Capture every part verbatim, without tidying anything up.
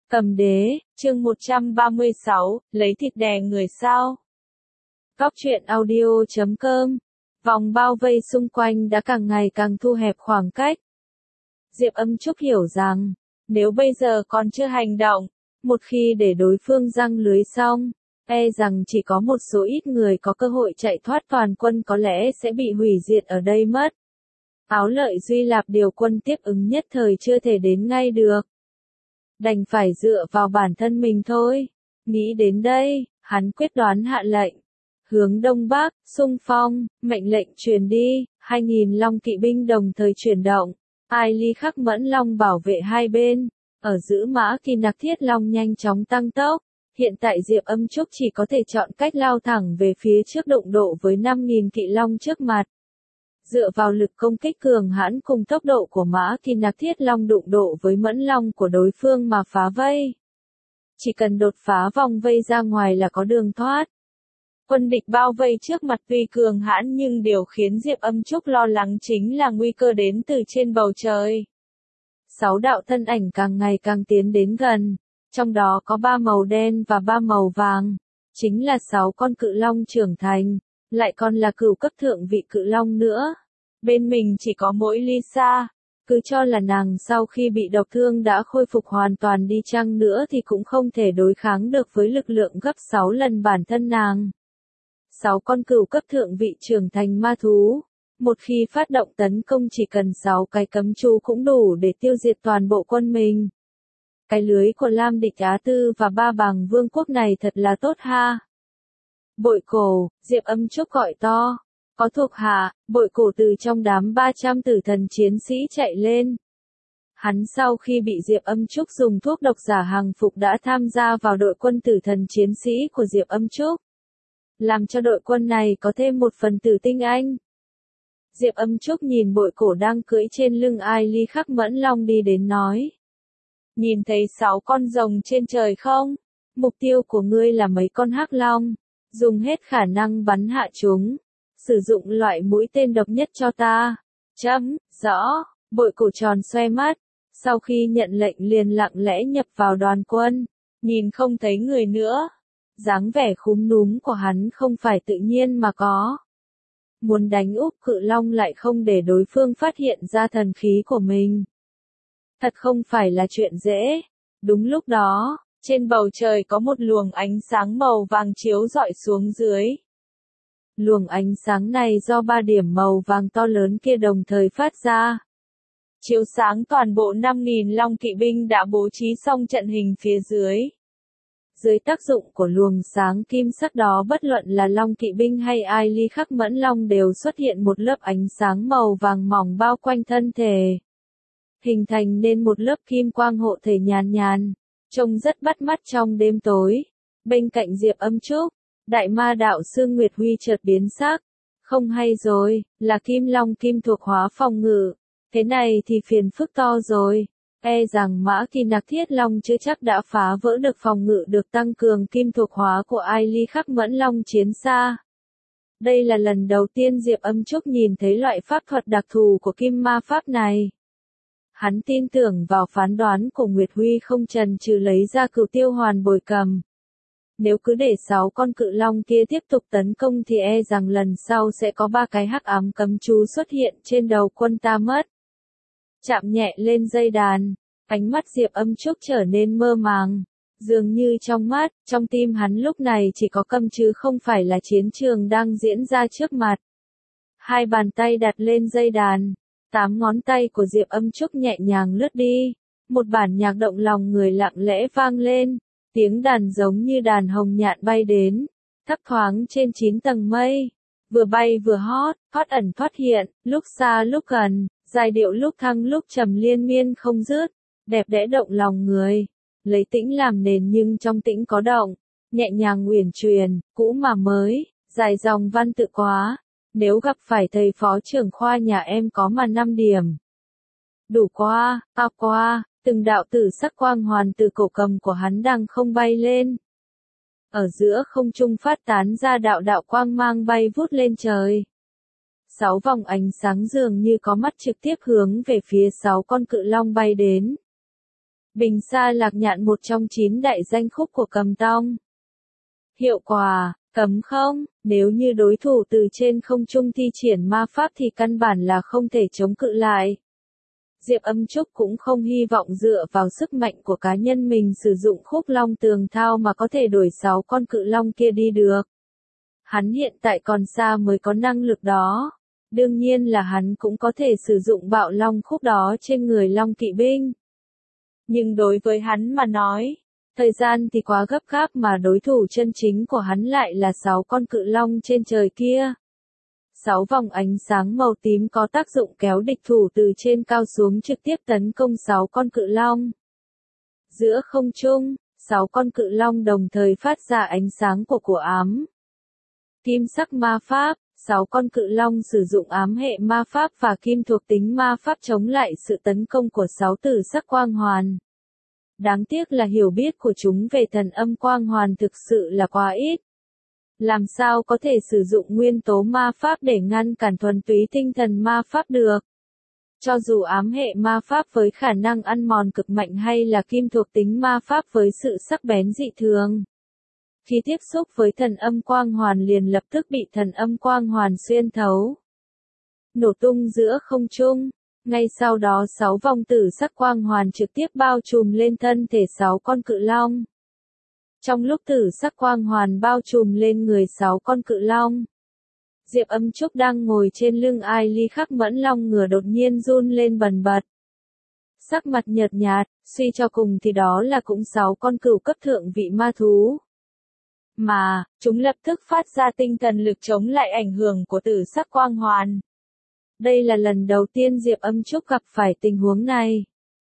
Cầm đế, chương một trăm ba mươi sáu, lấy thịt đè người sao? Góc truyện audio chấm com. Vòng bao vây xung quanh đã càng ngày càng thu hẹp khoảng cách. Diệp Âm Trúc hiểu rằng, nếu bây giờ còn chưa hành động, một khi để đối phương giăng lưới xong, e rằng chỉ có một số ít người có cơ hội chạy thoát, toàn quân có lẽ sẽ bị hủy diệt ở đây mất. Áo Lợi Duy Lạp điều quân tiếp ứng nhất thời chưa thể đến ngay được. Đành phải dựa vào bản thân mình thôi. Nghĩ đến đây, hắn quyết đoán hạ lệnh. Hướng đông bắc, xung phong, mệnh lệnh truyền đi, hai nghìn long kỵ binh đồng thời chuyển động. Ai Ly Khắc Mẫn Long bảo vệ hai bên. Ở giữ Mã Kỳ Nặc Thiết Long nhanh chóng tăng tốc. Hiện tại Diệp Âm Trúc chỉ có thể chọn cách lao thẳng về phía trước, đụng độ với năm nghìn kỵ long trước mặt. Dựa vào lực công kích cường hãn cùng tốc độ của Mã Kỳ Nặc Thiết Long đụng độ với Mẫn Long của đối phương mà phá vây. Chỉ cần đột phá vòng vây ra ngoài là có đường thoát. Quân địch bao vây trước mặt tuy cường hãn, nhưng điều khiến Diệp Âm Trúc lo lắng chính là nguy cơ đến từ trên bầu trời. Sáu đạo thân ảnh càng ngày càng tiến đến gần, trong đó có ba màu đen và ba màu vàng, chính là sáu con cự long trưởng thành. Lại còn là cửu cấp thượng vị cự long nữa. Bên mình chỉ có mỗi Lisa. Cứ cho là nàng sau khi bị độc thương đã khôi phục hoàn toàn đi chăng nữa thì cũng không thể đối kháng được với lực lượng gấp sáu lần bản thân nàng. Sáu con cửu cấp thượng vị trưởng thành ma thú. Một khi phát động tấn công chỉ cần sáu cái cấm chú cũng đủ để tiêu diệt toàn bộ quân mình. Cái lưới của Lam Địch Á Tư và Ba Bàng Vương quốc này thật là tốt ha. Bội Cổ, Diệp Âm Trúc gọi to. Có thuộc hạ, Bội Cổ từ trong đám ba trăm tử thần chiến sĩ chạy lên. Hắn sau khi bị Diệp Âm Trúc dùng thuốc độc giả hàng phục đã tham gia vào đội quân tử thần chiến sĩ của Diệp Âm Trúc. Làm cho đội quân này có thêm một phần tử tinh anh. Diệp Âm Trúc nhìn Bội Cổ đang cưỡi trên lưng Ai Ly Khắc Mẫn Long đi đến nói. Nhìn thấy sáu con rồng trên trời không? Mục tiêu của ngươi là mấy con hắc long. Dùng hết khả năng bắn hạ chúng. Sử dụng loại mũi tên độc nhất cho ta. Chấm, rõ. Bội Cổ tròn xoe mắt. Sau khi nhận lệnh liền lặng lẽ nhập vào đoàn quân. Nhìn không thấy người nữa. Dáng vẻ khúm núm của hắn không phải tự nhiên mà có. Muốn đánh úp cự long lại không để đối phương phát hiện ra thần khí của mình. Thật không phải là chuyện dễ. Đúng lúc đó, trên bầu trời có một luồng ánh sáng màu vàng chiếu rọi xuống dưới. Luồng ánh sáng này do ba điểm màu vàng to lớn kia đồng thời phát ra. Chiếu sáng toàn bộ năm nghìn long kỵ binh đã bố trí xong trận hình phía dưới. Dưới tác dụng của luồng sáng kim sắc đó, bất luận là long kỵ binh hay Ai Ly Khắc Mẫn Long đều xuất hiện một lớp ánh sáng màu vàng mỏng bao quanh thân thể. Hình thành nên một lớp kim quang hộ thể nhàn nhàn. Trông rất bắt mắt trong đêm tối. Bên cạnh Diệp Âm Trúc, Đại Ma Đạo sư Nguyệt Huy chợt biến sắc. Không hay rồi, là Kim Long Kim thuộc hóa phòng ngự. Thế này thì phiền phức to rồi. E rằng Mã Kỳ Nặc Thiết Long chưa chắc đã phá vỡ được phòng ngự được tăng cường kim thuộc hóa của Ai Ly Khắc Mẫn Long chiến xa. Đây là lần đầu tiên Diệp Âm Trúc nhìn thấy loại pháp thuật đặc thù của kim ma pháp này. Hắn tin tưởng vào phán đoán của Nguyệt Huy, không chần chừ lấy ra Cửu Tiêu Hoàn Bồi Cầm. Nếu cứ để sáu con cự long kia tiếp tục tấn công thì e rằng lần sau sẽ có ba cái hắc ám cấm chú xuất hiện trên đầu quân ta mất. Chạm nhẹ lên dây đàn, ánh mắt Diệp Âm Trúc trở nên mơ màng. Dường như trong mắt, trong tim hắn lúc này chỉ có cầm chứ không phải là chiến trường đang diễn ra trước mặt. Hai bàn tay đặt lên dây đàn. Tám ngón tay của Diệp Âm Trúc nhẹ nhàng lướt đi. Một bản nhạc động lòng người lặng lẽ vang lên. Tiếng đàn giống như đàn hồng nhạn bay đến. Thấp thoáng trên chín tầng mây. Vừa bay vừa hót, thoát ẩn thoát hiện, lúc xa lúc gần. Giai điệu lúc thăng lúc trầm liên miên không dứt. Đẹp đẽ động lòng người. Lấy tĩnh làm nền nhưng trong tĩnh có động. Nhẹ nhàng uyển chuyển, cũ mà mới. Dài dòng văn tự quá. Nếu gặp phải thầy phó trưởng khoa nhà em có mà năm điểm. Đủ qua, ao qua, từng đạo tử sắc quang hoàn từ cổ cầm của hắn đang không bay lên. Ở giữa không trung phát tán ra đạo đạo quang mang bay vút lên trời. Sáu vòng ánh sáng dường như có mắt trực tiếp hướng về phía sáu con cự long bay đến. Bình Sa Lạc Nhạn một trong chín đại danh khúc của Cầm Tông. Hiệu quả, cấm không, nếu như đối thủ từ trên không trung thi triển ma pháp thì căn bản là không thể chống cự lại. Diệp Âm Trúc cũng không hy vọng dựa vào sức mạnh của cá nhân mình sử dụng khúc long tường thao mà có thể đuổi sáu con cự long kia đi được. Hắn hiện tại còn xa mới có năng lực đó. Đương nhiên là hắn cũng có thể sử dụng bạo long khúc đó trên người long kỵ binh. Nhưng đối với hắn mà nói, thời gian thì quá gấp gáp mà đối thủ chân chính của hắn lại là sáu con cự long trên trời kia. Sáu vòng ánh sáng màu tím có tác dụng kéo địch thủ từ trên cao xuống trực tiếp tấn công sáu con cự long. Giữa không trung, sáu con cự long đồng thời phát ra ánh sáng của của ám. Kim sắc ma pháp, sáu con cự long sử dụng ám hệ ma pháp và kim thuộc tính ma pháp chống lại sự tấn công của sáu tử sắc quang hoàn. Đáng tiếc là hiểu biết của chúng về thần âm quang hoàn thực sự là quá ít. Làm sao có thể sử dụng nguyên tố ma pháp để ngăn cản thuần túy tinh thần ma pháp được? Cho dù ám hệ ma pháp với khả năng ăn mòn cực mạnh hay là kim thuộc tính ma pháp với sự sắc bén dị thường. Khi tiếp xúc với thần âm quang hoàn liền lập tức bị thần âm quang hoàn xuyên thấu. Nổ tung giữa không trung. Ngay sau đó sáu vòng tử sắc quang hoàn trực tiếp bao trùm lên thân thể sáu con cự long. Trong lúc tử sắc quang hoàn bao trùm lên người sáu con cự long, Diệp Âm Trúc đang ngồi trên lưng Ai Ly Khắc Mẫn Long ngửa đột nhiên run lên bần bật. Sắc mặt nhợt nhạt, suy cho cùng thì đó là cũng sáu con cửu cấp thượng vị ma thú. Mà, chúng lập tức phát ra tinh thần lực chống lại ảnh hưởng của tử sắc quang hoàn. Đây là lần đầu tiên Diệp Âm Trúc gặp phải tình huống này.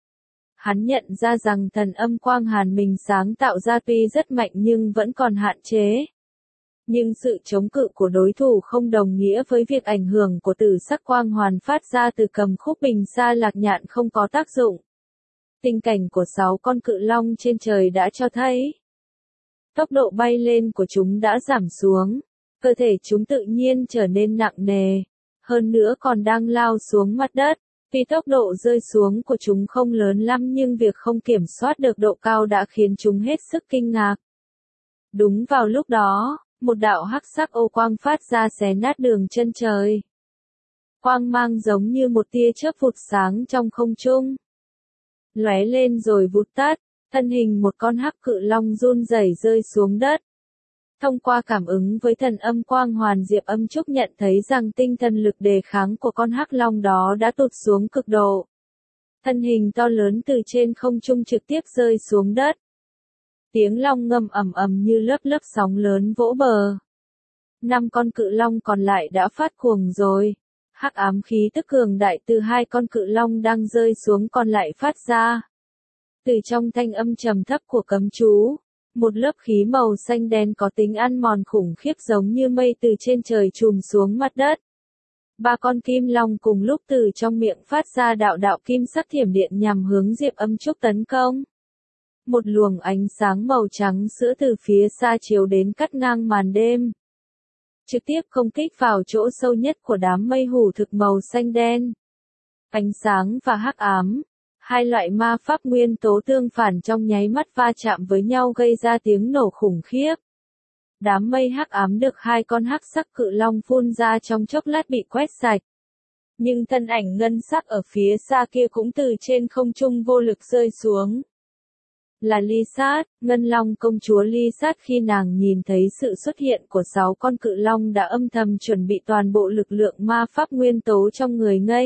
Hắn nhận ra rằng thần âm quang hàn mình sáng tạo ra tuy rất mạnh nhưng vẫn còn hạn chế. Nhưng sự chống cự của đối thủ không đồng nghĩa với việc ảnh hưởng của tử sắc quang hoàn phát ra từ cầm khúc Bình Sa Lạc Nhạn không có tác dụng. Tình cảnh của sáu con cự long trên trời đã cho thấy. Tốc độ bay lên của chúng đã giảm xuống, cơ thể chúng tự nhiên trở nên nặng nề, hơn nữa còn đang lao xuống mặt đất. Tuy tốc độ rơi xuống của chúng không lớn lắm nhưng việc không kiểm soát được độ cao đã khiến chúng hết sức kinh ngạc. Đúng vào lúc đó, một đạo hắc sắc ô quang phát ra xé nát đường chân trời. Quang mang giống như một tia chớp vụt sáng trong không trung. Lóe lên rồi vụt tắt, thân hình một con hắc cự long run rẩy rơi xuống đất. Thông qua cảm ứng với thần âm quang hoàn Diệp Âm Trúc nhận thấy rằng tinh thần lực đề kháng của con hắc long đó đã tụt xuống cực độ. Thân hình to lớn từ trên không trung trực tiếp rơi xuống đất. Tiếng long ngâm ầm ầm như lớp lớp sóng lớn vỗ bờ. Năm con cự long còn lại đã phát cuồng rồi. Hắc ám khí tức cường đại từ hai con cự long đang rơi xuống còn lại phát ra. Từ trong thanh âm trầm thấp của cấm chú, một lớp khí màu xanh đen có tính ăn mòn khủng khiếp giống như mây từ trên trời trùm xuống mặt đất. Ba con kim long cùng lúc từ trong miệng phát ra đạo đạo kim sắc thiểm điện nhằm hướng Diệp Âm Trúc tấn công. Một luồng ánh sáng màu trắng sữa từ phía xa chiếu đến cắt ngang màn đêm. Trực tiếp công kích vào chỗ sâu nhất của đám mây hủ thực màu xanh đen. Ánh sáng và hắc ám. Hai loại ma pháp nguyên tố tương phản trong nháy mắt va chạm với nhau gây ra tiếng nổ khủng khiếp. Đám mây hắc ám được hai con hắc sắc cự long phun ra trong chốc lát bị quét sạch. Nhưng thân ảnh ngân sắc ở phía xa kia cũng từ trên không trung vô lực rơi xuống. Là Ly Sát, Ngân Long công chúa Ly Sát khi nàng nhìn thấy sự xuất hiện của sáu con cự long đã âm thầm chuẩn bị toàn bộ lực lượng ma pháp nguyên tố trong người nghênh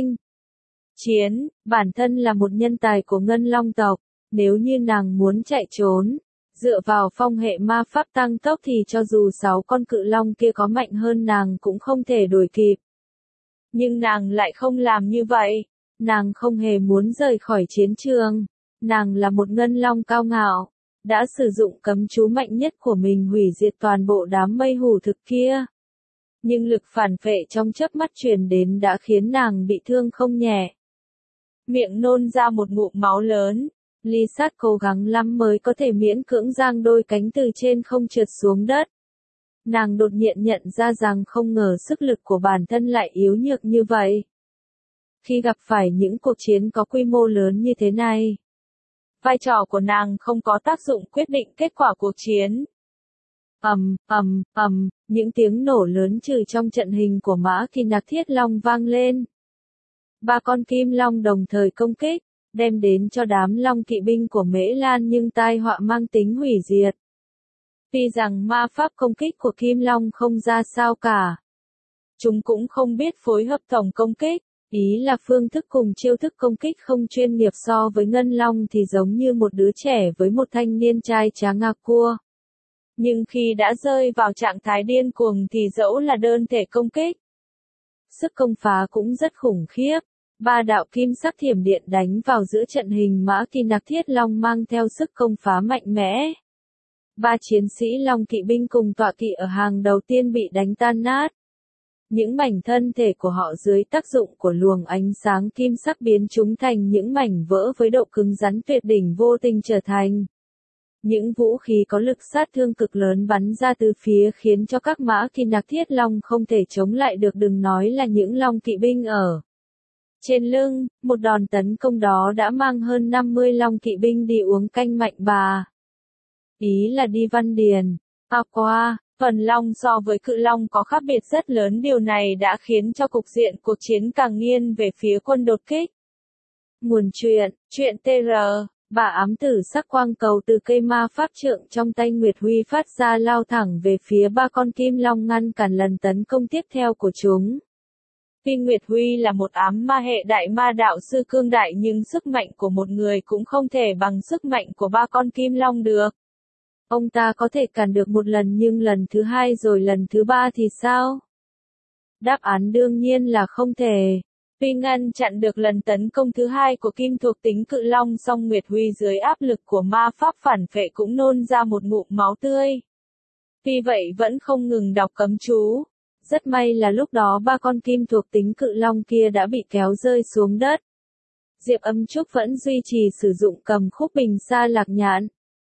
chiến, bản thân là một nhân tài của Ngân Long tộc, nếu như nàng muốn chạy trốn, dựa vào phong hệ ma pháp tăng tốc thì cho dù sáu con cự long kia có mạnh hơn nàng cũng không thể đuổi kịp. Nhưng nàng lại không làm như vậy, nàng không hề muốn rời khỏi chiến trường, nàng là một Ngân Long cao ngạo, đã sử dụng cấm chú mạnh nhất của mình hủy diệt toàn bộ đám mây hủ thực kia. Nhưng lực phản phệ trong chớp mắt truyền đến đã khiến nàng bị thương không nhẹ. Miệng nôn ra một ngụm máu lớn, Ly Sát cố gắng lắm mới có thể miễn cưỡng giang đôi cánh từ trên không trượt xuống đất. Nàng đột nhiên nhận ra rằng không ngờ sức lực của bản thân lại yếu nhược như vậy. Khi gặp phải những cuộc chiến có quy mô lớn như thế này, Vai trò của nàng không có tác dụng quyết định kết quả cuộc chiến. Ầm, ầm, ầm, những tiếng nổ lớn trừ trong trận hình của Mã Kỳ Nặc Thiết Long vang lên. Ba con kim long đồng thời công kích, đem đến cho đám long kỵ binh của Mễ Lan nhưng tai họa mang tính hủy diệt. Tuy rằng ma pháp công kích của kim long không ra sao cả. Chúng cũng không biết phối hợp tổng công kích, ý là phương thức cùng chiêu thức công kích không chuyên nghiệp so với ngân long thì giống như một đứa trẻ với một thanh niên trai tráng ngạc cua. Nhưng khi đã rơi vào trạng thái điên cuồng thì dẫu là đơn thể công kích, sức công phá cũng rất khủng khiếp. Ba đạo kim sắc thiểm điện đánh vào giữa trận hình Mã Kỳ Nặc Thiết Long mang theo sức công phá mạnh mẽ. Ba chiến sĩ long kỵ binh cùng tọa kỵ ở hàng đầu tiên bị đánh tan nát. Những mảnh thân thể của họ dưới tác dụng của luồng ánh sáng kim sắc biến chúng thành những mảnh vỡ với độ cứng rắn tuyệt đỉnh vô tình trở thành. Những vũ khí có lực sát thương cực lớn bắn ra từ phía khiến cho các Mã Kỳ Nặc Thiết Long không thể chống lại được, đừng nói là những long kỵ binh ở trên lưng. Một đòn tấn công đó đã mang hơn năm mươi long kỵ binh đi uống canh mạnh bà. Ý là đi văn điền. À qua, phần long so với cự long có khác biệt rất lớn, điều này đã khiến cho cục diện cuộc chiến càng nghiêng về phía quân đột kích. Nguồn truyện, truyện tê rờ. Bà ám tử sắc quang cầu từ cây ma pháp trượng trong tay Nguyệt Huy phát ra lao thẳng về phía ba con kim long ngăn cản lần tấn công tiếp theo của chúng. Tuy Nguyệt Huy là một ám ma hệ đại ma đạo sư cương đại nhưng sức mạnh của một người cũng không thể bằng sức mạnh của ba con kim long được. Ông ta có thể cản được một lần nhưng lần thứ hai rồi lần thứ ba thì sao? Đáp án đương nhiên là không thể. Tuy ngăn chặn được lần tấn công thứ hai của kim thuộc tính cự long song Nguyệt Huy dưới áp lực của ma pháp phản phệ cũng nôn ra một ngụm máu tươi. Tuy vậy vẫn không ngừng đọc cấm chú. Rất may là lúc đó ba con kim thuộc tính cự long kia đã bị kéo rơi xuống đất. Diệp Âm Trúc vẫn duy trì sử dụng cầm khúc bình sa lạc nhạn.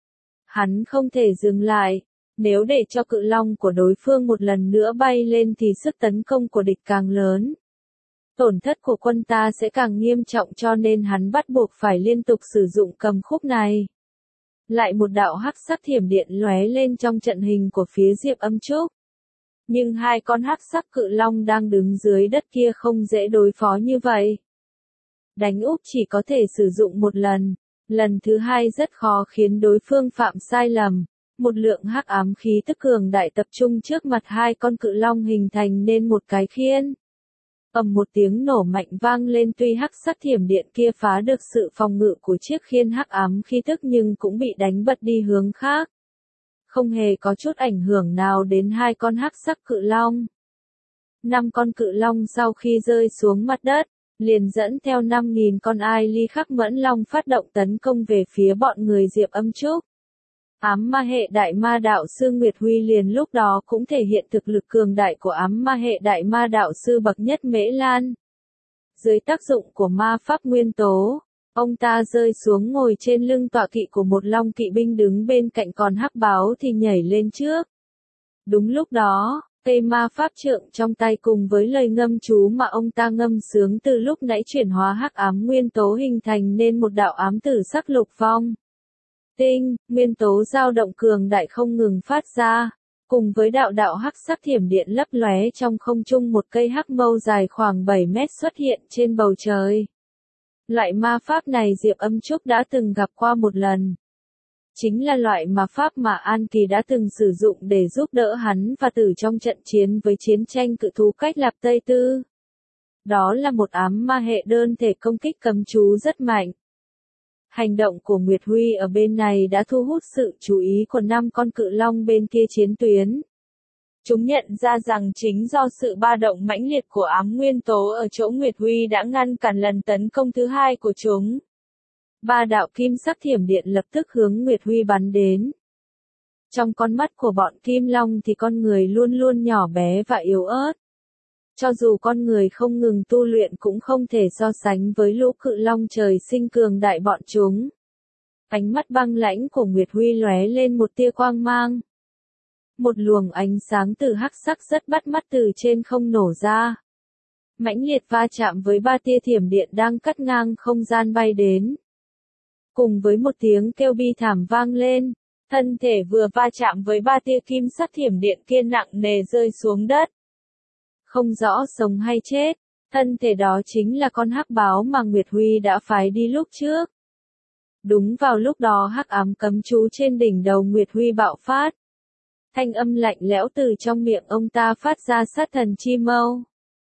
Hắn không thể dừng lại. Nếu để cho cự long của đối phương một lần nữa bay lên thì sức tấn công của địch càng lớn. Tổn thất của quân ta sẽ càng nghiêm trọng cho nên hắn bắt buộc phải liên tục sử dụng cầm khúc này. Lại một đạo hắc sắc thiểm điện lóe lên trong trận hình của phía Diệp Âm Trúc. Nhưng hai con hắc sắc cự long đang đứng dưới đất kia không dễ đối phó như vậy. Đánh úp chỉ có thể sử dụng một lần, lần thứ hai rất khó khiến đối phương phạm sai lầm. Một lượng hắc ám khí tức cường đại tập trung trước mặt hai con cự long hình thành nên một cái khiên. Ầm một tiếng nổ mạnh vang lên, tuy hắc sắc thiểm điện kia phá được sự phòng ngự của chiếc khiên hắc ám khí tức nhưng cũng bị đánh bật đi hướng khác. Không hề có chút ảnh hưởng nào đến hai con hắc sắc cự long. Năm con cự long sau khi rơi xuống mặt đất, liền dẫn theo năm nghìn con ai ly khắc mẫn long phát động tấn công về phía bọn người Diệp Âm Trúc. Ám ma hệ đại ma đạo sư Nguyệt Huy liền lúc đó cũng thể hiện thực lực cường đại của ám ma hệ đại ma đạo sư bậc nhất Mễ Lan. Dưới tác dụng của ma pháp nguyên tố, ông ta rơi xuống ngồi trên lưng tọa kỵ của một long kỵ binh đứng bên cạnh, còn hắc báo thì nhảy lên trước. Đúng lúc đó, cây ma pháp trượng trong tay cùng với lời ngâm chú mà ông ta ngâm sướng từ lúc nãy chuyển hóa hắc ám nguyên tố hình thành nên một đạo ám tử sắc lục phong. Tinh, nguyên tố dao động cường đại không ngừng phát ra, cùng với đạo đạo hắc sắc thiểm điện lấp lóe trong không trung, một cây hắc mâu dài khoảng bảy mét xuất hiện trên bầu trời. Loại ma pháp này Diệp Âm Trúc đã từng gặp qua một lần. Chính là loại ma pháp mà An Kỳ đã từng sử dụng để giúp đỡ hắn và tử trong trận chiến với chiến tranh cự thú cách Lạp Tây Tư. Đó là một ám ma hệ đơn thể công kích cấm chú rất mạnh. Hành động của Nguyệt Huy ở bên này đã thu hút sự chú ý của năm con cự long bên kia chiến tuyến. Chúng nhận ra rằng chính do sự ba động mãnh liệt của ám nguyên tố ở chỗ Nguyệt Huy đã ngăn cản lần tấn công thứ hai của chúng. Ba đạo kim sắc thiểm điện lập tức hướng Nguyệt Huy bắn đến. Trong con mắt của bọn kim long thì con người luôn luôn nhỏ bé và yếu ớt. Cho dù con người không ngừng tu luyện cũng không thể so sánh với lũ cự long trời sinh cường đại bọn chúng. Ánh mắt băng lãnh của Nguyệt Huy lóe lên một tia quang mang. Một luồng ánh sáng từ hắc sắc rất bắt mắt từ trên không nổ ra. Mãnh liệt va chạm với ba tia thiểm điện đang cắt ngang không gian bay đến. cùng với một tiếng kêu bi thảm vang lên, thân thể vừa va chạm với ba tia kim sắc thiểm điện kia nặng nề rơi xuống đất. Không rõ sống hay chết, thân thể đó chính là con hắc báo mà Nguyệt Huy đã phái đi lúc trước. Đúng vào lúc đó hắc ám cấm chú trên đỉnh đầu Nguyệt Huy bạo phát. Thanh âm lạnh lẽo từ trong miệng ông ta phát ra sát thần chi mâu.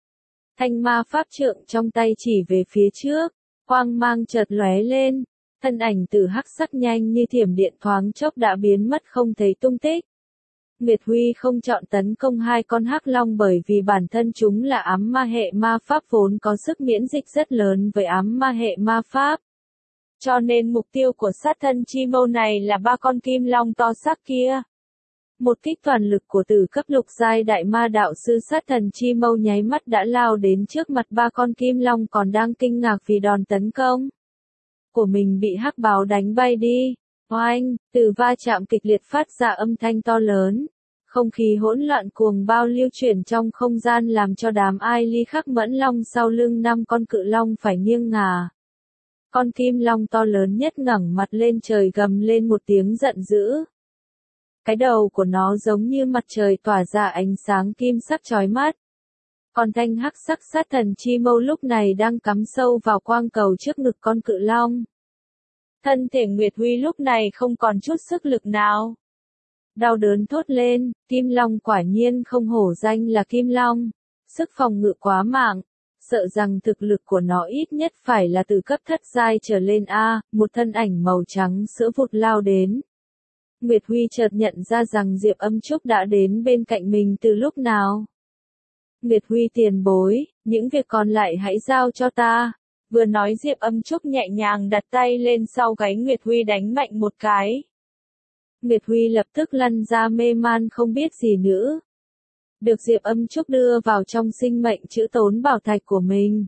Thanh ma pháp trượng trong tay chỉ về phía trước, quang mang chợt lóe lên, thân ảnh từ hắc sắc nhanh như thiểm điện thoáng chốc đã biến mất không thấy tung tích. Nguyệt Huy không chọn tấn công hai con hắc long bởi vì bản thân chúng là ám ma hệ ma pháp vốn có sức miễn dịch rất lớn với ám ma hệ ma pháp. Cho nên mục tiêu của sát thân chi mâu này là ba con kim long to xác kia. Một kích toàn lực của tử cấp lục giai đại ma đạo sư sát thần chi mâu nháy mắt đã lao đến trước mặt ba con kim long còn đang kinh ngạc vì đòn tấn công của mình bị hắc báo đánh bay đi. Oanh, từ va chạm kịch liệt phát ra âm thanh to lớn. Không khí hỗn loạn cuồng bao lưu chuyển trong không gian làm cho đám ai ly khắc mẫn long sau lưng năm con cự long phải nghiêng ngả. Con kim long to lớn nhất ngẩng mặt lên trời gầm lên một tiếng giận dữ. Cái đầu của nó giống như mặt trời tỏa ra ánh sáng kim sắc chói mắt. Còn thanh hắc sắc sát thần chi mâu lúc này đang cắm sâu vào quang cầu trước ngực con cự long. Thân thể Nguyệt Huy lúc này không còn chút sức lực nào. Đau đớn thốt lên, kim long quả nhiên không hổ danh là kim long. Sức phòng ngự quá mạng, sợ rằng thực lực của nó ít nhất phải là từ cấp thất giai trở lên a. Một thân ảnh màu trắng sữa vụt lao đến. Nguyệt Huy chợt nhận ra rằng Diệp Âm Trúc đã đến bên cạnh mình từ lúc nào. Nguyệt Huy tiền bối, những việc còn lại hãy giao cho ta. Vừa nói Diệp Âm Trúc nhẹ nhàng đặt tay lên sau gáy Nguyệt Huy đánh mạnh một cái. Nguyệt Huy lập tức lăn ra mê man không biết gì nữa. Được Diệp Âm Trúc đưa vào trong sinh mệnh chữ tốn bảo thạch của mình.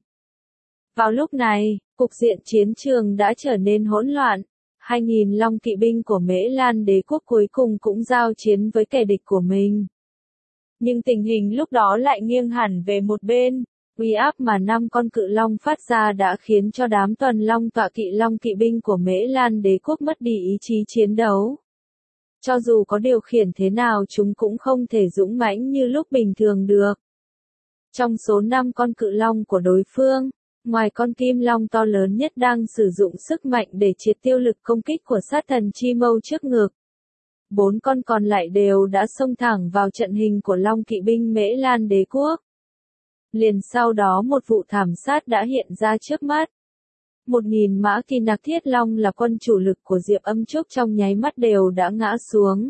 Vào lúc này, cục diện chiến trường đã trở nên hỗn loạn. Hai nghìn long kỵ binh của Mễ Lan đế quốc cuối cùng cũng giao chiến với kẻ địch của mình. Nhưng tình hình lúc đó lại nghiêng hẳn về một bên. Uy áp mà năm con cự long phát ra đã khiến cho đám tuần long tọa kỵ long kỵ binh của Mễ Lan đế quốc mất đi ý chí chiến đấu. Cho dù có điều khiển thế nào chúng cũng không thể dũng mãnh như lúc bình thường được. Trong số năm con cự long của đối phương, ngoài con kim long to lớn nhất đang sử dụng sức mạnh để triệt tiêu lực công kích của sát thần chi mâu trước ngực, bốn con còn lại đều đã xông thẳng vào trận hình của long kỵ binh Mễ Lan đế quốc. Liền sau đó một vụ thảm sát đã hiện ra trước mắt. Một nghìn mã kỳ nặc thiết long là quân chủ lực của Diệp Âm Trúc trong nháy mắt đều đã ngã xuống.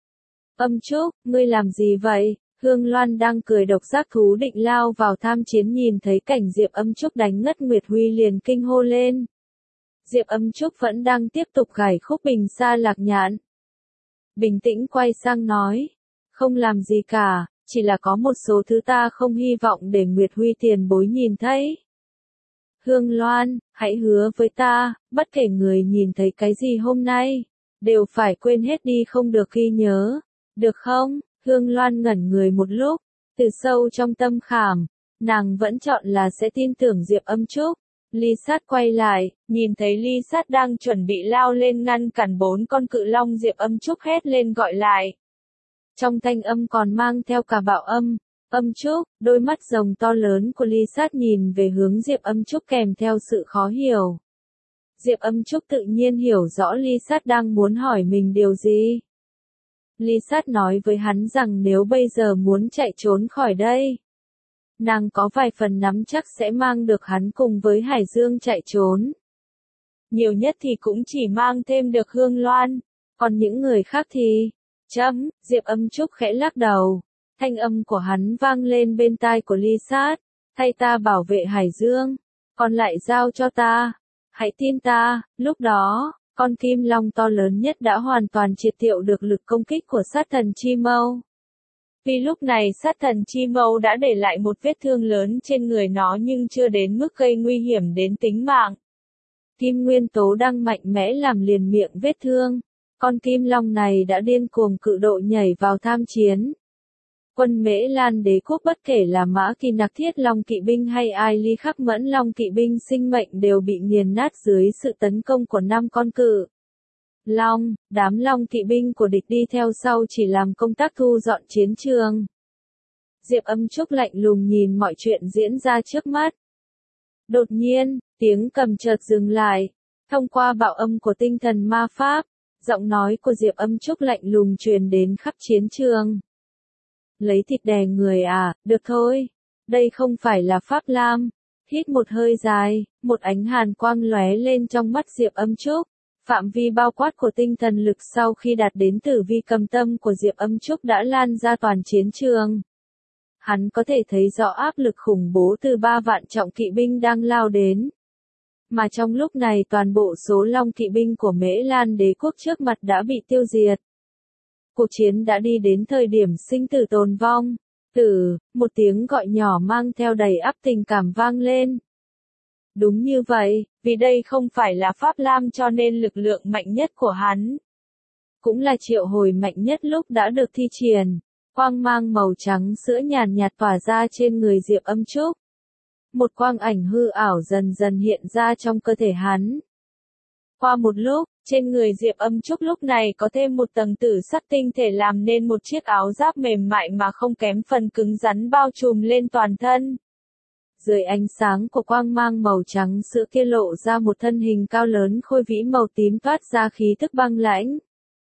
Âm Trúc, ngươi làm gì vậy? Hương Loan đang cười độc giác thú định lao vào tham chiến nhìn thấy cảnh Diệp Âm Trúc đánh ngất Nguyệt Huy liền kinh hô lên. Diệp Âm Trúc vẫn đang tiếp tục gảy khúc bình sa lạc nhạn. Bình tĩnh quay sang nói. Không làm gì cả, chỉ là có một số thứ ta không hy vọng để Nguyệt Huy tiền bối nhìn thấy. Hương Loan, hãy hứa với ta, bất kể người nhìn thấy cái gì hôm nay, đều phải quên hết đi không được ghi nhớ. Được không? Hương Loan ngẩn người một lúc, từ sâu trong tâm khảm, nàng vẫn chọn là sẽ tin tưởng Diệp Âm Trúc. Ly Sát quay lại, nhìn thấy Ly Sát đang chuẩn bị lao lên ngăn cản bốn con cự long, Diệp Âm Trúc hét lên gọi lại. Trong thanh âm còn mang theo cả bạo âm. Âm Trúc, đôi mắt rồng to lớn của Ly Sát nhìn về hướng Diệp Âm Trúc kèm theo sự khó hiểu. Diệp Âm Trúc tự nhiên hiểu rõ Ly Sát đang muốn hỏi mình điều gì. Ly Sát nói với hắn rằng nếu bây giờ muốn chạy trốn khỏi đây, nàng có vài phần nắm chắc sẽ mang được hắn cùng với Hải Dương chạy trốn. Nhiều nhất thì cũng chỉ mang thêm được Hương Loan, còn những người khác thì... Chấm, Diệp Âm Trúc khẽ lắc đầu. Thanh âm của hắn vang lên bên tai của Ly Sát. Thay ta bảo vệ Hải Dương, còn lại giao cho ta. Hãy tin ta, lúc đó, con kim long to lớn nhất đã hoàn toàn triệt tiêu được lực công kích của sát thần chi mâu. Vì lúc này sát thần chi mâu đã để lại một vết thương lớn trên người nó nhưng chưa đến mức gây nguy hiểm đến tính mạng. Kim nguyên tố đang mạnh mẽ làm liền miệng vết thương. Con kim long này đã điên cuồng cự độ nhảy vào tham chiến. Quân Mễ Lan đế quốc bất kể là Mã Kỳ Nặc Thiết Long kỵ binh hay Ai Ly Khắc Mẫn Long kỵ binh sinh mệnh đều bị nghiền nát dưới sự tấn công của năm con cự long, đám long kỵ binh của địch đi theo sau chỉ làm công tác thu dọn chiến trường. Diệp Âm Trúc lạnh lùng nhìn mọi chuyện diễn ra trước mắt. Đột nhiên, tiếng cầm chợt dừng lại. Thông qua bạo âm của tinh thần ma pháp, giọng nói của Diệp Âm Trúc lạnh lùng truyền đến khắp chiến trường. Lấy thịt đè người à, được thôi. Đây không phải là Pháp Lam. Hít một hơi dài, một ánh hàn quang lóe lên trong mắt Diệp Âm Trúc. Phạm vi bao quát của tinh thần lực sau khi đạt đến tử vi cầm tâm của Diệp Âm Trúc đã lan ra toàn chiến trường. Hắn có thể thấy rõ áp lực khủng bố từ ba vạn trọng kỵ binh đang lao đến. Mà trong lúc này toàn bộ số long kỵ binh của Mễ Lan đế quốc trước mặt đã bị tiêu diệt. Cuộc chiến đã đi đến thời điểm sinh tử tồn vong. Tử, một tiếng gọi nhỏ mang theo đầy áp tình cảm vang lên. Đúng như vậy, vì đây không phải là Pháp Lam cho nên lực lượng mạnh nhất của hắn. Cũng là triệu hồi mạnh nhất lúc đã được thi triển. Quang mang màu trắng sữa nhàn nhạt tỏa ra trên người Diệp Âm Trúc. Một quang ảnh hư ảo dần dần hiện ra trong cơ thể hắn. Qua một lúc, trên người Diệp Âm Trúc lúc này có thêm một tầng tử sắc tinh thể làm nên một chiếc áo giáp mềm mại mà không kém phần cứng rắn bao trùm lên toàn thân. Dưới ánh sáng của quang mang màu trắng sữa kia lộ ra một thân hình cao lớn khôi vĩ màu tím toát ra khí tức băng lãnh.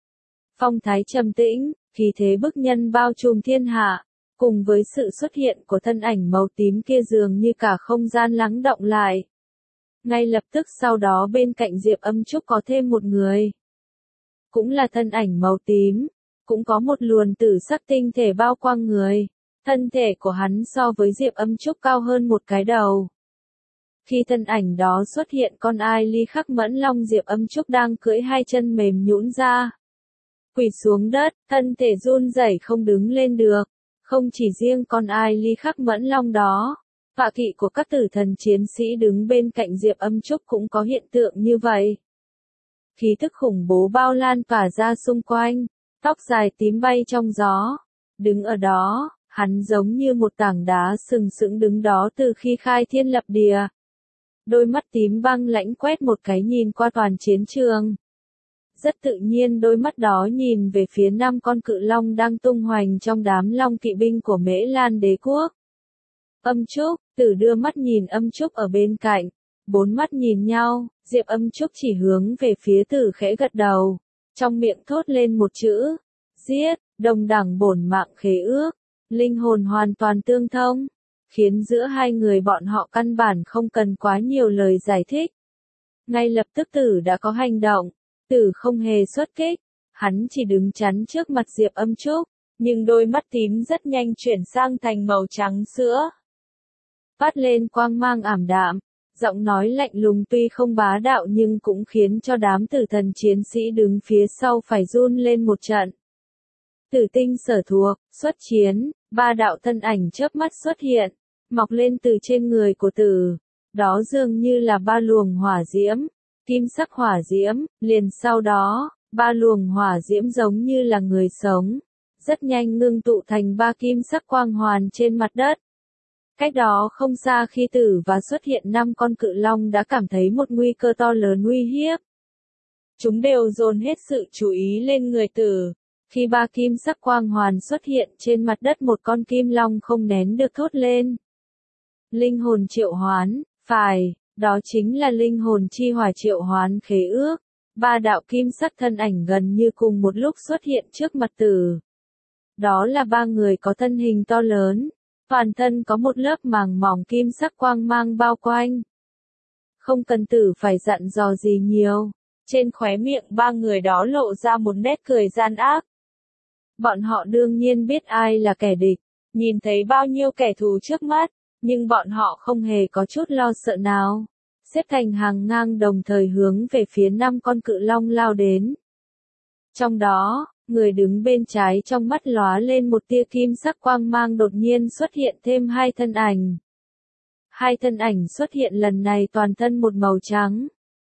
Phong thái trầm tĩnh, khí thế bức nhân bao trùm thiên hạ, cùng với sự xuất hiện của thân ảnh màu tím kia dường như cả không gian lắng động lại. Ngay lập tức sau đó bên cạnh Diệp Âm Trúc có thêm một người. Cũng là thân ảnh màu tím, cũng có một luồn tử sắc tinh thể bao quang người. Thân thể của hắn so với Diệp Âm Trúc cao hơn một cái đầu. Khi thân ảnh đó xuất hiện con Ai Ly Khắc Mẫn Long Diệp Âm Trúc đang cưỡi hai chân mềm nhũn ra. Quỳ xuống đất, thân thể run rẩy không đứng lên được. Không chỉ riêng con Ai Ly Khắc Mẫn Long đó, tọa kỵ của các tử thần chiến sĩ đứng bên cạnh Diệp Âm Trúc cũng có hiện tượng như vậy. Khí tức khủng bố bao lan tỏa ra xung quanh, tóc dài tím bay trong gió. Đứng ở đó, hắn giống như một tảng đá sừng sững đứng đó từ khi khai thiên lập địa. Đôi mắt tím băng lãnh quét một cái nhìn qua toàn chiến trường. Rất tự nhiên đôi mắt đó nhìn về phía năm con cự long đang tung hoành trong đám long kỵ binh của Mễ Lan đế quốc. Âm Trúc, Tử đưa mắt nhìn Âm Trúc ở bên cạnh. Bốn mắt nhìn nhau, Diệp Âm Trúc chỉ hướng về phía Tử khẽ gật đầu. Trong miệng thốt lên một chữ. Giết, đồng đẳng bổn mạng khế ước. Linh hồn hoàn toàn tương thông. Khiến giữa hai người bọn họ căn bản không cần quá nhiều lời giải thích. Ngay lập tức Tử đã có hành động. Tử không hề xuất kích, hắn chỉ đứng chắn trước mặt Diệp Âm Trúc, nhưng đôi mắt tím rất nhanh chuyển sang thành màu trắng sữa. Phát lên quang mang ảm đạm, giọng nói lạnh lùng tuy không bá đạo nhưng cũng khiến cho đám tử thần chiến sĩ đứng phía sau phải run lên một trận. Tử tinh sở thuộc, xuất chiến, ba đạo thân ảnh chớp mắt xuất hiện, mọc lên từ trên người của Tử, đó dường như là ba luồng hỏa diễm. Kim sắc hỏa diễm, liền sau đó, ba luồng hỏa diễm giống như là người sống, rất nhanh ngưng tụ thành ba kim sắc quang hoàn trên mặt đất. Cách đó không xa khi Tử và xuất hiện năm con cự long đã cảm thấy một nguy cơ to lớn uy hiếp. Chúng đều dồn hết sự chú ý lên người Tử. Khi ba kim sắc quang hoàn xuất hiện trên mặt đất một con kim long không nén được thốt lên. Linh hồn triệu hoán, phải. Đó chính là linh hồn chi hỏa triệu hoán khế ước. Ba đạo kim sắc thân ảnh gần như cùng một lúc xuất hiện trước mặt Tử. Đó là ba người có thân hình to lớn. Toàn thân có một lớp màng mỏng kim sắc quang mang bao quanh. Không cần Tử phải dặn dò gì nhiều. Trên khóe miệng ba người đó lộ ra một nét cười gian ác. Bọn họ đương nhiên biết ai là kẻ địch. Nhìn thấy bao nhiêu kẻ thù trước mắt. Nhưng bọn họ không hề có chút lo sợ nào. Xếp thành hàng ngang đồng thời hướng về phía năm con cự long lao đến. Trong đó, người đứng bên trái trong mắt lóa lên một tia kim sắc quang mang đột nhiên xuất hiện thêm hai thân ảnh. Hai thân ảnh xuất hiện lần này toàn thân một màu trắng.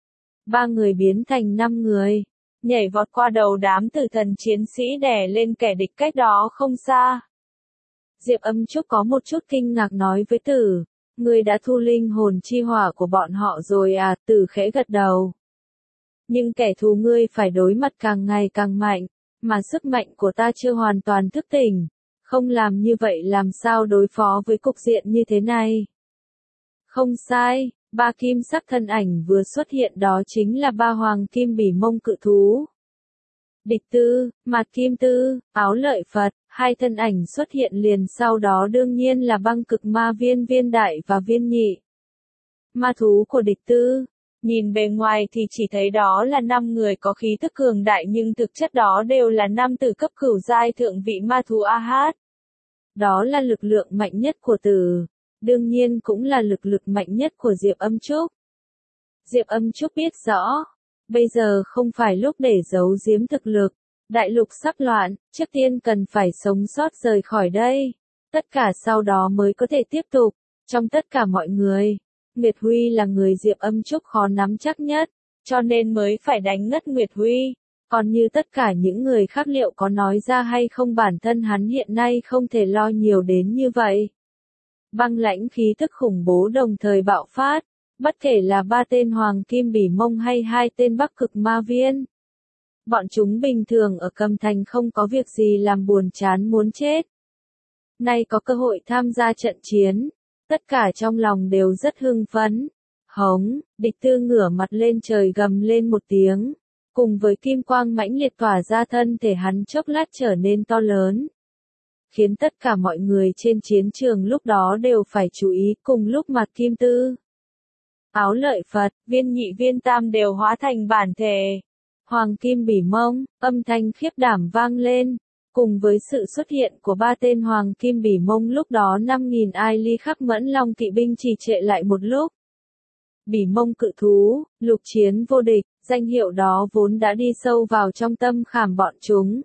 Ba người biến thành năm người, nhảy vọt qua đầu đám tử thần chiến sĩ đè lên kẻ địch cách đó không xa. Diệp Âm Trúc có một chút kinh ngạc nói với Tử, ngươi đã thu linh hồn chi hỏa của bọn họ rồi à? Tử khẽ gật đầu. Nhưng kẻ thù ngươi phải đối mặt càng ngày càng mạnh, mà sức mạnh của ta chưa hoàn toàn thức tỉnh, không làm như vậy làm sao đối phó với cục diện như thế này? Không sai, ba kim sắc thân ảnh vừa xuất hiện đó chính là ba hoàng kim bỉ mông cự thú. Địch Tư, Mạt Kim Tư, Áo Lợi Phật, hai thân ảnh xuất hiện liền sau đó đương nhiên là băng cực ma viên viên đại và viên nhị. Ma thú của Địch Tư, nhìn bề ngoài thì chỉ thấy đó là năm người có khí thức cường đại nhưng thực chất đó đều là năm tử cấp cửu giai thượng vị ma thú a hát. Đó là lực lượng mạnh nhất của Tử, đương nhiên cũng là lực lực mạnh nhất của Diệp Âm Trúc. Diệp Âm Trúc biết rõ, bây giờ không phải lúc để giấu giếm thực lực, đại lục sắp loạn, trước tiên cần phải sống sót rời khỏi đây, tất cả sau đó mới có thể tiếp tục. Trong tất cả mọi người, Nguyệt Huy là người Diệp Âm Trúc khó nắm chắc nhất, cho nên mới phải đánh ngất Nguyệt Huy. Còn như tất cả những người khác liệu có nói ra hay không bản thân hắn hiện nay không thể lo nhiều đến như vậy. Băng lãnh khí tức khủng bố đồng thời bạo phát, bất kể là ba tên Hoàng Kim Bỉ Mông hay hai tên Bắc Cực Ma Viên. Bọn chúng bình thường ở Cầm Thành không có việc gì làm buồn chán muốn chết. Nay có cơ hội tham gia trận chiến, tất cả trong lòng đều rất hưng phấn. Hống, Địch Tư ngửa mặt lên trời gầm lên một tiếng, cùng với kim quang mãnh liệt tỏa ra thân thể hắn chốc lát trở nên to lớn, khiến tất cả mọi người trên chiến trường lúc đó đều phải chú ý. Cùng lúc Mạt Kim Tư, Áo Lợi Phật, viên nhị viên tam đều hóa thành bản thể. Hoàng Kim Bỉ Mông, âm thanh khiếp đảm vang lên, cùng với sự xuất hiện của ba tên Hoàng Kim Bỉ Mông lúc đó năm nghìn ai ly khắc mẫn long kỵ binh trì trệ lại một lúc. Bỉ Mông cự thú, lục chiến vô địch, danh hiệu đó vốn đã đi sâu vào trong tâm khảm bọn chúng.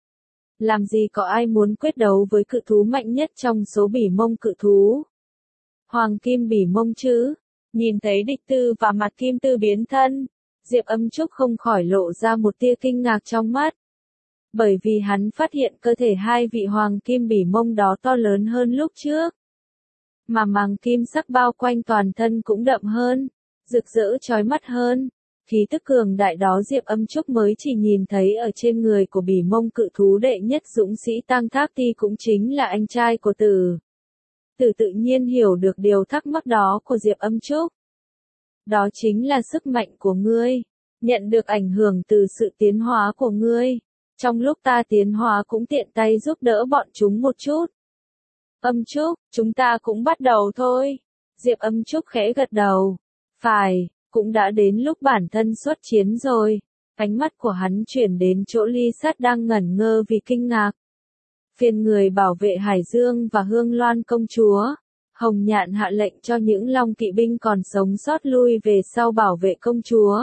Làm gì có ai muốn quyết đấu với cự thú mạnh nhất trong số Bỉ Mông cự thú? Hoàng Kim Bỉ Mông chứ? Nhìn thấy Địch Tư và Mạt Kim Tư biến thân, Diệp Âm Trúc không khỏi lộ ra một tia kinh ngạc trong mắt. Bởi vì hắn phát hiện cơ thể hai vị Hoàng Kim Bỉ Mông đó to lớn hơn lúc trước. Mà màng kim sắc bao quanh toàn thân cũng đậm hơn, rực rỡ chói mắt hơn. Khí tức cường đại đó Diệp Âm Trúc mới chỉ nhìn thấy ở trên người của Bỉ Mông cự thú đệ nhất dũng sĩ Tang Thác Ti, cũng chính là anh trai của Tử. Tử tự nhiên hiểu được điều thắc mắc đó của Diệp Âm Trúc. Đó chính là sức mạnh của ngươi, nhận được ảnh hưởng từ sự tiến hóa của ngươi. Trong lúc ta tiến hóa cũng tiện tay giúp đỡ bọn chúng một chút. Âm Trúc, chúng ta cũng bắt đầu thôi. Diệp Âm Trúc khẽ gật đầu. Phải, cũng đã đến lúc bản thân xuất chiến rồi. Ánh mắt của hắn chuyển đến chỗ Ly Sát đang ngẩn ngơ vì kinh ngạc. Phiền người bảo vệ Hải Dương và Hương Loan công chúa. Hồng Nhạn hạ lệnh cho những long kỵ binh còn sống sót lui về sau bảo vệ công chúa.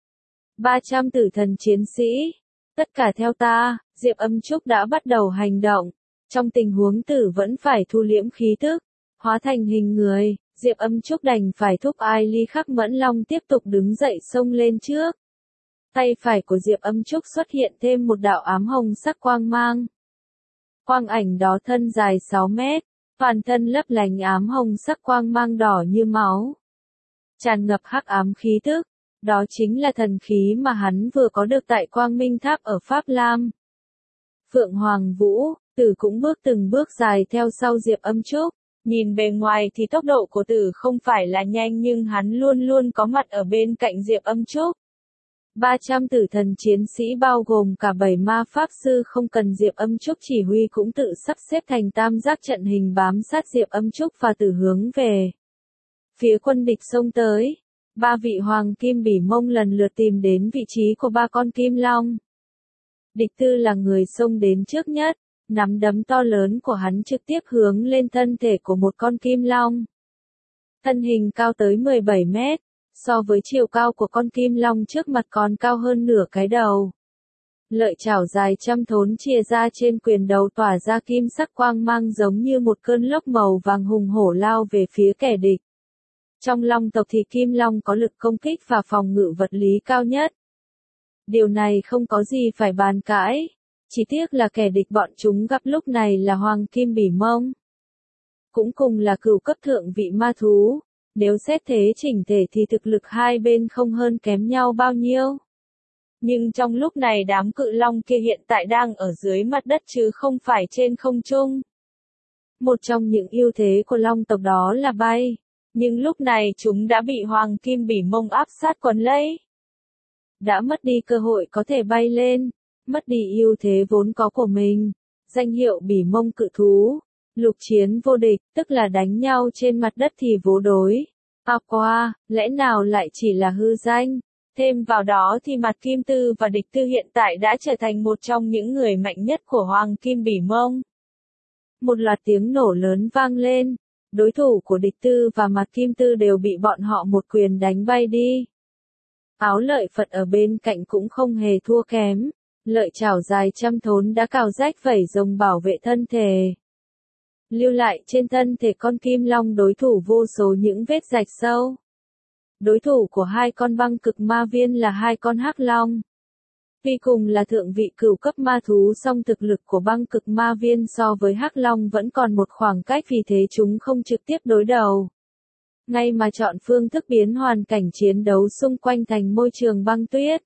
ba trăm tử thần chiến sĩ. Tất cả theo ta. Diệp Âm Trúc đã bắt đầu hành động. Trong tình huống Tử vẫn phải thu liễm khí tức, hóa thành hình người, Diệp Âm Trúc đành phải thúc ai ly khắc mẫn long tiếp tục đứng dậy xông lên trước. Tay phải của Diệp Âm Trúc xuất hiện thêm một đạo ám hồng sắc quang mang. Quang ảnh đó thân dài sáu mét, toàn thân lấp lánh ám hồng sắc quang mang đỏ như máu. Tràn ngập hắc ám khí tức, đó chính là thần khí mà hắn vừa có được tại Quang Minh Tháp ở Pháp Lam. Phượng Hoàng Vũ, Tử cũng bước từng bước dài theo sau Diệp Âm Trúc. Nhìn bề ngoài thì tốc độ của Tử không phải là nhanh nhưng hắn luôn luôn có mặt ở bên cạnh Diệp Âm Trúc. ba trăm tử thần chiến sĩ bao gồm cả bảy ma pháp sư không cần Diệp Âm Trúc chỉ huy cũng tự sắp xếp thành tam giác trận hình bám sát Diệp Âm Trúc và Tử hướng về phía quân địch xông tới. Ba vị Hoàng Kim Bỉ Mông lần lượt tìm đến vị trí của ba con kim long. Địch Tư là người xông đến trước nhất, nắm đấm to lớn của hắn trực tiếp hướng lên thân thể của một con kim long. Thân hình cao tới mười bảy mét, so với chiều cao của con kim long trước mặt còn cao hơn nửa cái đầu. Lợi chảo dài trăm thốn chia ra trên quyền đầu tỏa ra kim sắc quang mang giống như một cơn lốc màu vàng hùng hổ lao về phía kẻ địch. Trong long tộc thì kim long có lực công kích và phòng ngự vật lý cao nhất. Điều này không có gì phải bàn cãi. Chỉ tiếc là kẻ địch bọn chúng gặp lúc này là Hoàng Kim Bỉ Mông. cũng cùng là cửu cấp thượng vị ma thú. Nếu xét thế chỉnh thể thì thực lực hai bên không hơn kém nhau bao nhiêu. Nhưng trong lúc này đám cự long kia hiện tại đang ở dưới mặt đất chứ không phải trên không trung. Một trong những ưu thế của long tộc đó là bay. Nhưng lúc này chúng đã bị hoàng kim bỉ mông áp sát quấn lấy. Đã mất đi cơ hội có thể bay lên, mất đi ưu thế vốn có của mình. Danh hiệu bỉ mông cự thú, lục chiến vô địch, tức là đánh nhau trên mặt đất thì vô đối. À qua, lẽ nào lại chỉ là hư danh? Thêm vào đó thì mặt Kim Tư và Địch Tư hiện tại đã trở thành một trong những người mạnh nhất của Hoàng Kim Bỉ Mông. Một loạt tiếng nổ lớn vang lên, đối thủ của Địch Tư và mặt Kim Tư đều bị bọn họ một quyền đánh bay đi. Áo lợi Phật ở bên cạnh cũng không hề thua kém, lợi chảo dài trăm thốn đã cào rách vảy rồng bảo vệ thân thể. Lưu lại trên thân thể con kim long đối thủ vô số những vết rạch sâu. Đối thủ của hai con băng cực ma viên là hai con hắc long. Tuy cùng là thượng vị cửu cấp ma thú song thực lực của băng cực ma viên so với hắc long vẫn còn một khoảng cách, vì thế chúng không trực tiếp đối đầu. Ngay mà chọn phương thức biến hoàn cảnh chiến đấu xung quanh thành môi trường băng tuyết.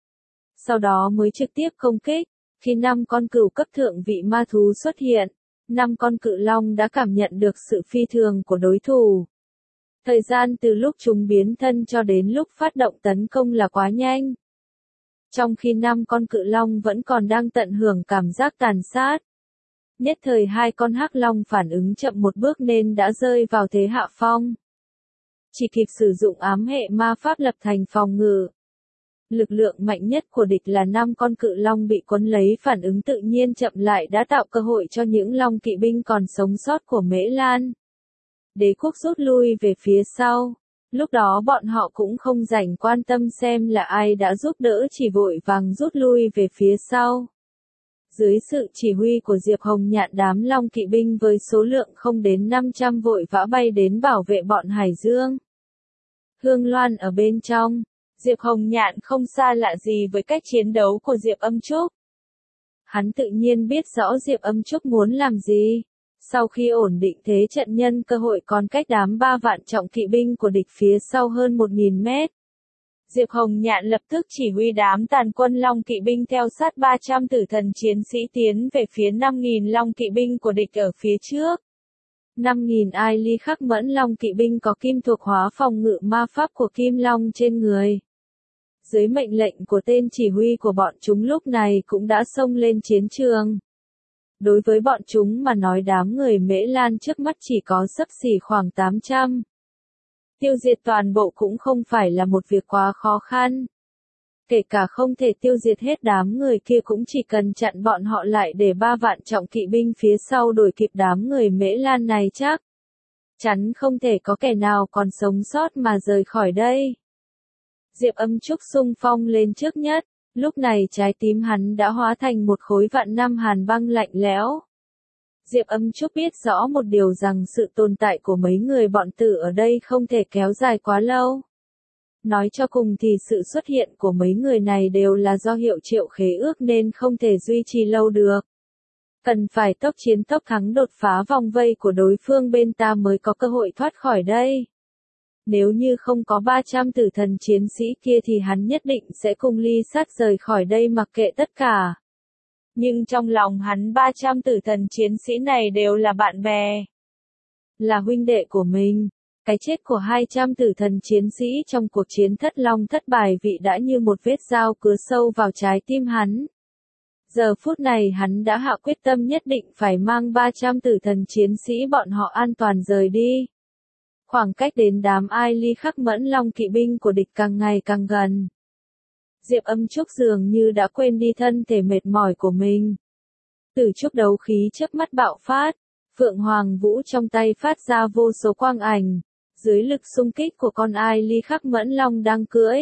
Sau đó mới trực tiếp công kích. Khi năm con cửu cấp thượng vị ma thú xuất hiện, năm con cự long đã cảm nhận được sự phi thường của đối thủ. Thời gian từ lúc chúng biến thân cho đến lúc phát động tấn công là quá nhanh. Trong khi năm con cự long vẫn còn đang tận hưởng cảm giác tàn sát. Nhất thời hai con hắc long phản ứng chậm một bước nên đã rơi vào thế hạ phong. Chỉ kịp sử dụng ám hệ ma pháp lập thành phòng ngự. Lực lượng mạnh nhất của địch là năm con cự long bị cuốn lấy, phản ứng tự nhiên chậm lại đã tạo cơ hội cho những long kỵ binh còn sống sót của Mễ Lan. Đế quốc rút lui về phía sau. Lúc đó bọn họ cũng không rảnh quan tâm xem là ai đã giúp đỡ, chỉ vội vàng rút lui về phía sau. Dưới sự chỉ huy của Diệp Hồng Nhạn, đám long kỵ binh với số lượng không đến năm trăm vội vã bay đến bảo vệ bọn Hải Dương. Hương Loan ở bên trong. Diệp Hồng Nhạn không xa lạ gì với cách chiến đấu của Diệp Âm Trúc. Hắn tự nhiên biết rõ Diệp Âm Trúc muốn làm gì. Sau khi ổn định thế trận, nhân cơ hội còn cách đám ba vạn trọng kỵ binh của địch phía sau hơn một nghìn mét. Diệp Hồng Nhạn lập tức chỉ huy đám tàn quân long kỵ binh theo sát ba trăm tử thần chiến sĩ tiến về phía năm nghìn long kỵ binh của địch ở phía trước. năm nghìn ai ly khắc mẫn long kỵ binh có kim thuộc hóa phòng ngự ma pháp của kim long trên người. Dưới mệnh lệnh của tên chỉ huy của bọn chúng lúc này cũng đã xông lên chiến trường. Đối với bọn chúng mà nói, đám người Mễ Lan trước mắt chỉ có xấp xỉ khoảng tám trăm. Tiêu diệt toàn bộ cũng không phải là một việc quá khó khăn. Kể cả không thể tiêu diệt hết đám người kia cũng chỉ cần chặn bọn họ lại để ba vạn trọng kỵ binh phía sau đuổi kịp đám người Mễ Lan này chắc chắn không thể có kẻ nào còn sống sót mà rời khỏi đây. Diệp Âm Trúc xung phong lên trước nhất, lúc này trái tim hắn đã hóa thành một khối vạn năm hàn băng lạnh lẽo. Diệp Âm Trúc biết rõ một điều, rằng sự tồn tại của mấy người bọn tử ở đây không thể kéo dài quá lâu. Nói cho cùng thì sự xuất hiện của mấy người này đều là do hiệu triệu khế ước nên không thể duy trì lâu được. Cần phải tốc chiến tốc thắng, đột phá vòng vây của đối phương bên ta mới có cơ hội thoát khỏi đây. Nếu như không có ba trăm tử thần chiến sĩ kia thì hắn nhất định sẽ cùng ly sát rời khỏi đây mặc kệ tất cả. Nhưng trong lòng hắn ba trăm tử thần chiến sĩ này đều là bạn bè. Là huynh đệ của mình. Cái chết của hai trăm tử thần chiến sĩ trong cuộc chiến thất long thất bài vị đã như một vết dao cứa sâu vào trái tim hắn. Giờ phút này hắn đã hạ quyết tâm nhất định phải mang ba trăm tử thần chiến sĩ bọn họ an toàn rời đi. Khoảng cách đến đám ai ly khắc mẫn long kỵ binh của địch càng ngày càng gần. Diệp Âm Trúc dường như đã quên đi thân thể mệt mỏi của mình. Tử trúc đấu khí chớp mắt bạo phát, Phượng Hoàng Vũ trong tay phát ra vô số quang ảnh, dưới lực xung kích của con ai ly khắc mẫn long đang cưỡi.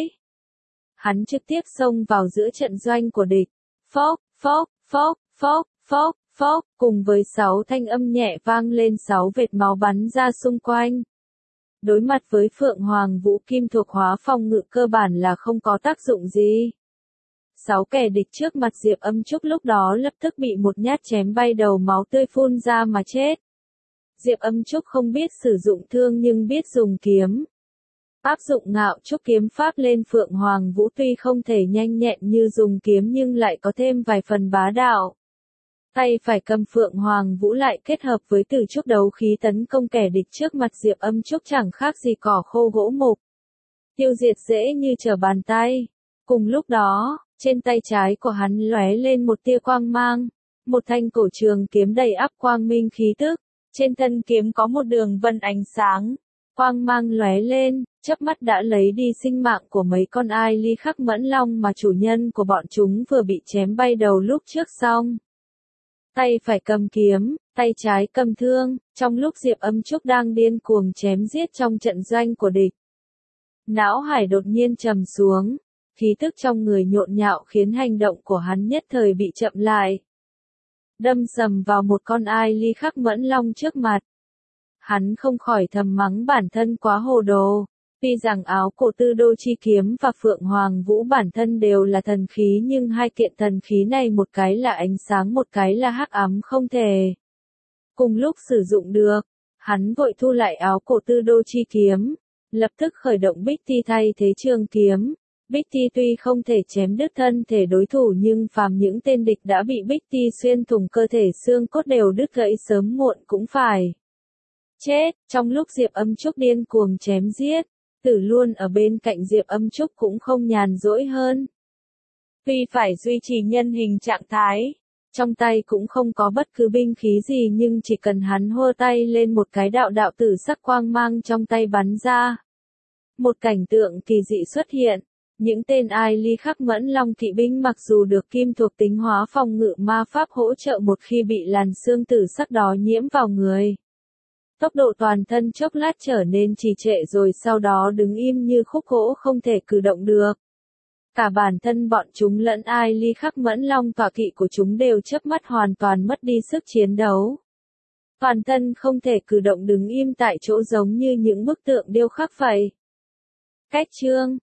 Hắn trực tiếp xông vào giữa trận doanh của địch. Phốc, phốc, phốc, phốc, phốc, phốc, cùng với sáu thanh âm nhẹ vang lên, sáu vệt máu bắn ra xung quanh. Đối mặt với Phượng Hoàng Vũ kim thuộc hóa phòng ngự cơ bản là không có tác dụng gì. Sáu kẻ địch trước mặt Diệp Âm Trúc lúc đó lập tức bị một nhát chém bay đầu, máu tươi phun ra mà chết. Diệp Âm Trúc không biết sử dụng thương nhưng biết dùng kiếm. Áp dụng ngạo trúc kiếm pháp lên Phượng Hoàng Vũ tuy không thể nhanh nhẹn như dùng kiếm nhưng lại có thêm vài phần bá đạo. Tay phải cầm Phượng Hoàng Vũ lại kết hợp với Tử Trúc đấu khí tấn công kẻ địch trước mặt Diệp Âm Trúc chẳng khác gì cỏ khô gỗ mục. Tiêu diệt dễ như trở bàn tay. Cùng lúc đó, trên tay trái của hắn lóe lên một tia quang mang, một thanh cổ trường kiếm đầy ắp quang minh khí tức, trên thân kiếm có một đường vân ánh sáng, quang mang lóe lên, chớp mắt đã lấy đi sinh mạng của mấy con ai ly khắc mẫn long mà chủ nhân của bọn chúng vừa bị chém bay đầu lúc trước xong. Tay phải cầm kiếm, tay trái cầm thương, trong lúc Diệp Âm Trúc đang điên cuồng chém giết trong trận doanh của địch. Não hải đột nhiên trầm xuống, khí tức trong người nhộn nhạo khiến hành động của hắn nhất thời bị chậm lại. Đâm sầm vào một con ai ly khắc mẫn long trước mặt. Hắn không khỏi thầm mắng bản thân quá hồ đồ. Tuy rằng áo cổ tư đô chi kiếm và Phượng Hoàng Vũ bản thân đều là thần khí nhưng hai kiện thần khí này một cái là ánh sáng một cái là hắc ám không thể cùng lúc sử dụng được. Hắn vội thu lại áo cổ tư đô chi kiếm, lập tức khởi động Bích Ti thay thế trường kiếm. Bích Ti tuy không thể chém đứt thân thể đối thủ nhưng phàm những tên địch đã bị Bích Ti xuyên thủng cơ thể xương cốt đều đứt gãy sớm muộn cũng phải chết. Trong lúc Diệp Âm Trúc điên cuồng chém giết, Tử Luân ở bên cạnh Diệp Âm Trúc cũng không nhàn rỗi hơn. Tuy phải duy trì nhân hình trạng thái, trong tay cũng không có bất cứ binh khí gì nhưng chỉ cần hắn hô tay lên một cái đạo đạo tử sắc quang mang trong tay bắn ra. Một cảnh tượng kỳ dị xuất hiện, những tên ai ly khắc mẫn long kỵ binh mặc dù được kim thuộc tính hóa phòng ngự ma pháp hỗ trợ một khi bị làn xương tử sắc đó nhiễm vào người. Tốc độ toàn thân chốc lát trở nên trì trệ rồi sau đó đứng im như khúc gỗ không thể cử động được. Cả bản thân bọn chúng lẫn ai ly khắc mẫn long tọa kỵ của chúng đều chớp mắt hoàn toàn mất đi sức chiến đấu. Toàn thân không thể cử động đứng im tại chỗ giống như những bức tượng điêu khắc vậy. Cách chương